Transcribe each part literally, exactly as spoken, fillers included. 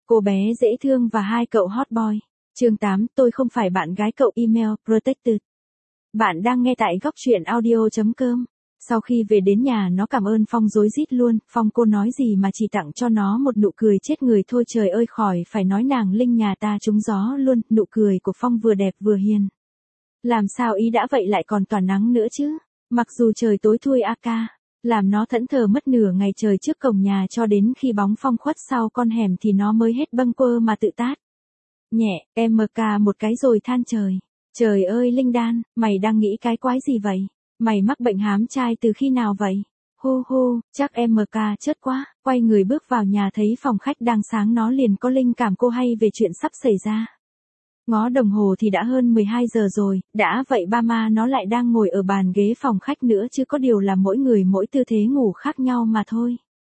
Cô bé dễ thương và hai cậu hot boy. Chương tám, tôi không phải bạn gái cậu. Email protected. Bạn đang nghe tại góc truyện audio chấm com. Sau khi về đến nhà nó cảm ơn Phong rối rít luôn. Phong cô nói gì mà chỉ tặng cho nó một nụ cười chết người thôi, trời ơi, khỏi phải nói nàng Linh nhà ta trúng gió luôn. Nụ cười của Phong vừa đẹp vừa hiền. Làm sao ý đã vậy lại còn tỏa nắng nữa chứ. Mặc dù trời tối thui a ca. Làm nó thẫn thờ mất nửa ngày trời trước cổng nhà cho đến khi bóng Phong khuất sau con hẻm thì nó mới hết bâng quơ mà tự tát nhẹ, em mờ ca một cái rồi than trời. Trời ơi Linh Đan, mày đang nghĩ cái quái gì vậy? Mày mắc bệnh hám trai từ khi nào vậy? Hu hu, chắc em mờ ca chớt quá. Quay người bước vào nhà thấy phòng khách đang sáng nó liền có linh cảm cô hay về chuyện sắp xảy ra. Ngó đồng hồ thì đã hơn mười hai giờ rồi, đã vậy ba ma nó lại đang ngồi ở bàn ghế phòng khách nữa chứ có điều là mỗi người mỗi tư thế ngủ khác nhau mà thôi.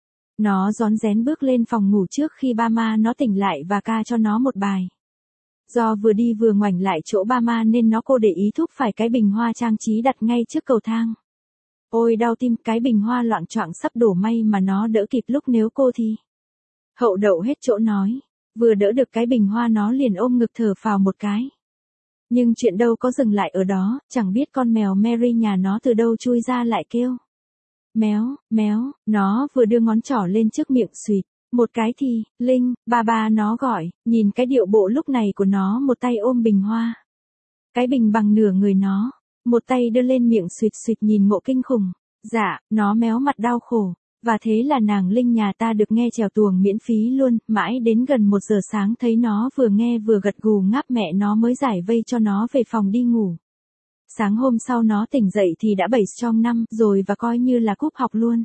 Nó rón rén bước lên phòng ngủ trước khi ba ma nó tỉnh lại và ca cho nó một bài. Do vừa đi vừa ngoảnh lại chỗ ba ma nên nó cô để ý thúc phải cái bình hoa trang trí đặt ngay trước cầu thang. Ôi đau tim, cái bình hoa loạng choạng sắp đổ, may mà nó đỡ kịp lúc nếu cô thì hậu đậu hết chỗ nói. Vừa đỡ được cái bình hoa nó liền ôm ngực thở phào một cái. Nhưng chuyện đâu có dừng lại ở đó, chẳng biết con mèo Mary nhà nó từ đâu chui ra lại kêu. Méo, méo, nó vừa đưa ngón trỏ lên trước miệng suỵt. Một cái thì, Linh, ba ba nó gọi, nhìn cái điệu bộ lúc này của nó, một tay ôm bình hoa. Cái bình bằng nửa người nó, một tay đưa lên miệng suỵt suỵt nhìn ngộ kinh khủng. Dạ, nó méo mặt đau khổ. Và thế là nàng Linh nhà ta được nghe chèo tuồng miễn phí luôn, mãi đến gần một giờ sáng thấy nó vừa nghe vừa gật gù ngáp mẹ nó mới giải vây cho nó về phòng đi ngủ. Sáng hôm sau nó tỉnh dậy thì đã bảy trong năm rồi và coi như là cúp học luôn.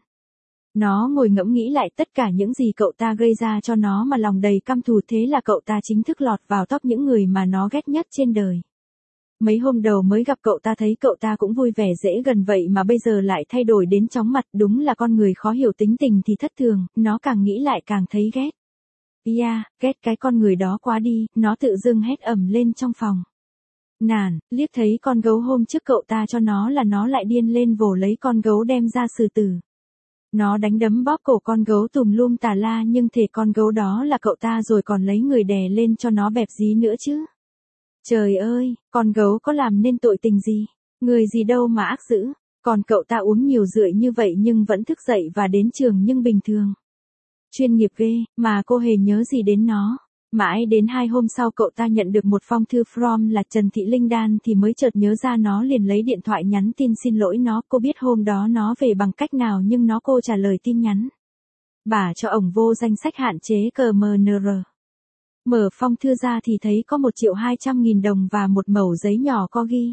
Nó ngồi ngẫm nghĩ lại tất cả những gì cậu ta gây ra cho nó mà lòng đầy căm thù, thế là cậu ta chính thức lọt vào top những người mà nó ghét nhất trên đời. Mấy hôm đầu mới gặp cậu ta thấy cậu ta cũng vui vẻ dễ gần vậy mà bây giờ lại thay đổi đến chóng mặt, đúng là con người khó hiểu, tính tình thì thất thường, nó càng nghĩ lại càng thấy ghét. Yeah, ghét cái con người đó quá đi, nó tự dưng hét ầm lên trong phòng. Nản, liếc thấy con gấu hôm trước cậu ta cho nó là nó lại điên lên vồ lấy con gấu đem ra xử tử. Nó đánh đấm bóp cổ con gấu tùm lum tà la nhưng thể con gấu đó là cậu ta rồi còn lấy người đè lên cho nó bẹp dí nữa chứ. Trời ơi, con gấu có làm nên tội tình gì? Người gì đâu mà ác dữ. Còn cậu ta uống nhiều rượu như vậy nhưng vẫn thức dậy và đến trường nhưng bình thường. Chuyên nghiệp ghê, mà cô hề nhớ gì đến nó. Mãi đến hai hôm sau cậu ta nhận được một phong thư from là Trần Thị Linh Đan thì mới chợt nhớ ra, nó liền lấy điện thoại nhắn tin xin lỗi nó. Cô biết hôm đó nó về bằng cách nào nhưng nó cô trả lời tin nhắn. Bà cho ổng vô danh sách hạn chế cờ em en rờ. Mở phong thư ra thì thấy có một triệu hai trăm nghìn đồng và một mẩu giấy nhỏ có ghi.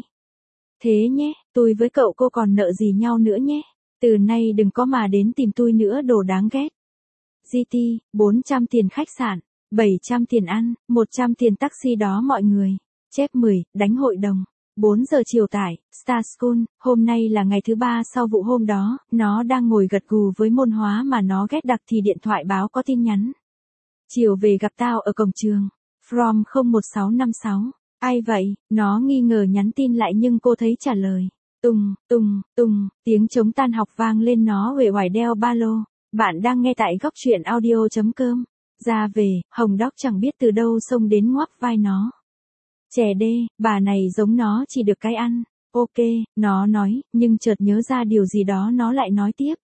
Thế nhé, tôi với cậu cô còn nợ gì nhau nữa nhé. Từ nay đừng có mà đến tìm tôi nữa, đồ đáng ghét. giê tê, bốn trăm tiền khách sạn, bảy trăm tiền ăn, một trăm tiền taxi đó mọi người. Chép mười, đánh hội đồng. bốn giờ chiều tại Star School, hôm nay là ngày thứ ba sau vụ hôm đó, nó đang ngồi gật gù với môn hóa mà nó ghét đặc thì điện thoại báo có tin nhắn. Chiều về gặp tao ở cổng trường. From không một sáu năm sáu. Ai vậy? Nó nghi ngờ nhắn tin lại nhưng cô thấy trả lời. Tùng, tùng, tùng, tiếng trống tan học vang lên, nó uể oải đeo ba lô. Bạn đang nghe tại góc truyện audio chấm com. Ra về, Hồng Đóc chẳng biết từ đâu xông đến ngoắc vai nó. Trẻ đê, bà này giống nó chỉ được cái ăn. Ok, nó nói, nhưng chợt nhớ ra điều gì đó nó lại nói tiếp.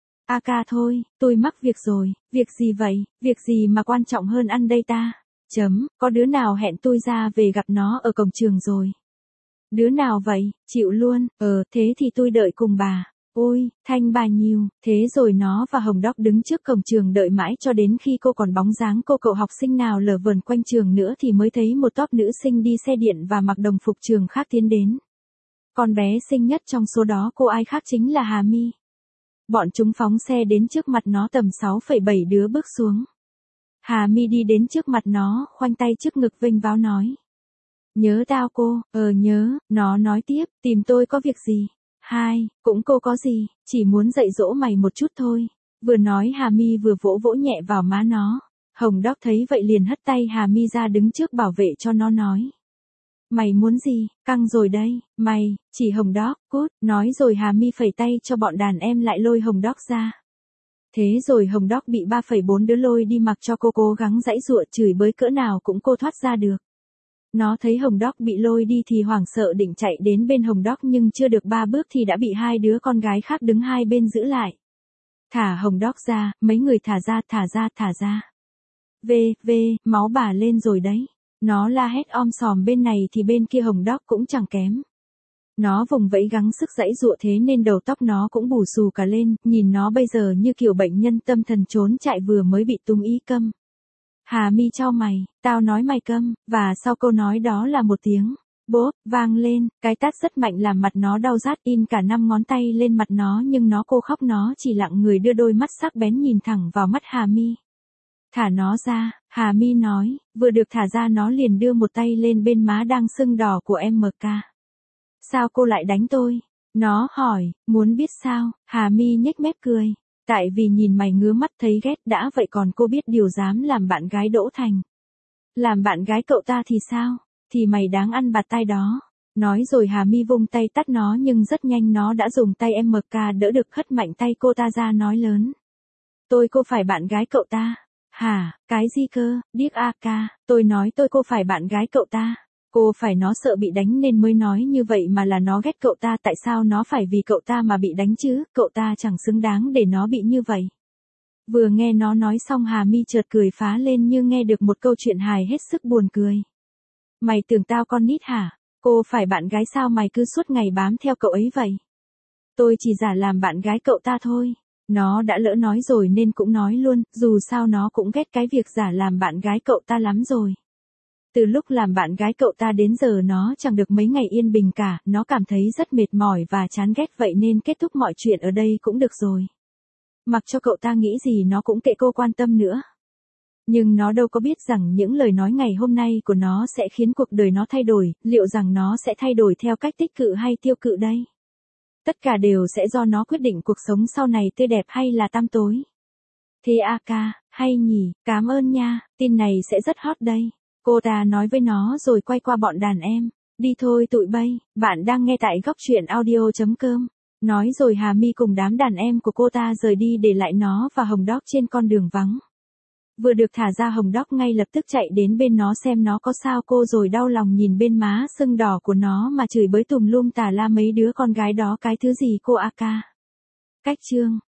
A ca thôi, tôi mắc việc rồi. Việc gì vậy? Việc gì mà quan trọng hơn ăn đây ta? Chấm, có đứa nào hẹn tôi ra về gặp nó ở cổng trường rồi. Đứa nào vậy? Chịu luôn. Ờ, thế thì tôi đợi cùng bà. Ôi, thanh bà nhiều. Thế rồi nó và Hồng Đóc đứng trước cổng trường đợi mãi cho đến khi cô còn bóng dáng cô cậu học sinh nào lờ vờn quanh trường nữa thì mới thấy một tốp nữ sinh đi xe điện và mặc đồng phục trường khác tiến đến. Con bé xinh nhất trong số đó cô ai khác chính là Hà My. Bọn chúng phóng xe đến trước mặt nó, tầm sáu phẩy bảy đứa bước xuống. Hà My đi đến trước mặt nó, khoanh tay trước ngực vênh váo nói. Nhớ tao cô, ờ nhớ, nó nói tiếp, tìm tôi có việc gì? Hai, cũng cô có gì, chỉ muốn dạy dỗ mày một chút thôi. Vừa nói Hà My vừa vỗ vỗ nhẹ vào má nó. Hồng Đóc thấy vậy liền hất tay Hà My ra đứng trước bảo vệ cho nó nói. Mày muốn gì, căng rồi đây, mày, chỉ Hồng Đóc, cút, nói rồi Hà My phẩy tay cho bọn đàn em lại lôi Hồng Đóc ra. Thế rồi Hồng Đóc bị ba phẩy bốn đứa lôi đi mặc cho cô cố gắng giãy giụa chửi bới cỡ nào cũng cô thoát ra được. Nó thấy Hồng Đóc bị lôi đi thì hoảng sợ định chạy đến bên Hồng Đóc nhưng chưa được ba bước thì đã bị hai đứa con gái khác đứng hai bên giữ lại. Thả Hồng Đóc ra, mấy người thả ra, thả ra, thả ra. Vê, vê, máu bà lên rồi đấy. Nó la hét om sòm bên này thì bên kia Hồng Đóc cũng chẳng kém. Nó vùng vẫy gắng sức giãy giụa thế nên đầu tóc nó cũng bù xù cả lên, nhìn nó bây giờ như kiểu bệnh nhân tâm thần trốn chạy vừa mới bị túm ý câm. Hà Mi chau mày, tao nói mày câm, và sau câu nói đó là một tiếng bốp vang lên, cái tát rất mạnh làm mặt nó đau rát in cả năm ngón tay lên mặt nó nhưng nó cô khóc nó chỉ lặng người đưa đôi mắt sắc bén nhìn thẳng vào mắt Hà Mi. Thả nó ra, Hà Mi nói, vừa được thả ra nó liền đưa một tay lên bên má đang sưng đỏ của em ca. Sao cô lại đánh tôi? Nó hỏi, muốn biết sao? Hà Mi nhếch mép cười. Tại vì nhìn mày ngứa mắt thấy ghét đã vậy còn cô biết điều dám làm bạn gái Đỗ Thành. Làm bạn gái cậu ta thì sao? Thì mày đáng ăn bạt tai đó. Nói rồi Hà Mi vung tay tát nó nhưng rất nhanh nó đã dùng tay em ca đỡ được hất mạnh tay cô ta ra nói lớn. Tôi cô phải bạn gái cậu ta. Hả, cái gì cơ, điếc a ca, tôi nói tôi cô phải bạn gái cậu ta. Cô phải nó sợ bị đánh nên mới nói như vậy mà là nó ghét cậu ta tại sao nó phải vì cậu ta mà bị đánh chứ, cậu ta chẳng xứng đáng để nó bị như vậy. Vừa nghe nó nói xong Hà Mi chợt cười phá lên như nghe được một câu chuyện hài hết sức buồn cười. Mày tưởng tao con nít hả? Cô phải bạn gái sao mày cứ suốt ngày bám theo cậu ấy vậy? Tôi chỉ giả làm bạn gái cậu ta thôi. Nó đã lỡ nói rồi nên cũng nói luôn, dù sao nó cũng ghét cái việc giả làm bạn gái cậu ta lắm rồi. Từ lúc làm bạn gái cậu ta đến giờ nó chẳng được mấy ngày yên bình cả, nó cảm thấy rất mệt mỏi và chán ghét vậy nên kết thúc mọi chuyện ở đây cũng được rồi. Mặc cho cậu ta nghĩ gì nó cũng kệ cô quan tâm nữa. Nhưng nó đâu có biết rằng những lời nói ngày hôm nay của nó sẽ khiến cuộc đời nó thay đổi, liệu rằng nó sẽ thay đổi theo cách tích cực hay tiêu cực đây? Tất cả đều sẽ do nó quyết định cuộc sống sau này tươi đẹp hay là tăm tối. Thế a ca, hay nhỉ, cảm ơn nha, tin này sẽ rất hot đây. Cô ta nói với nó rồi quay qua bọn đàn em. Đi thôi tụi bay, bạn đang nghe tại góc truyện audio chấm com. Nói rồi Hà Mi cùng đám đàn em của cô ta rời đi để lại nó và Hồng Đóc trên con đường vắng. Vừa được thả ra Hồng Đóc ngay lập tức chạy đến bên nó xem nó có sao cô rồi đau lòng nhìn bên má sưng đỏ của nó mà chửi bới tùm lum tà la mấy đứa con gái đó cái thứ gì cô a ca. Cách chương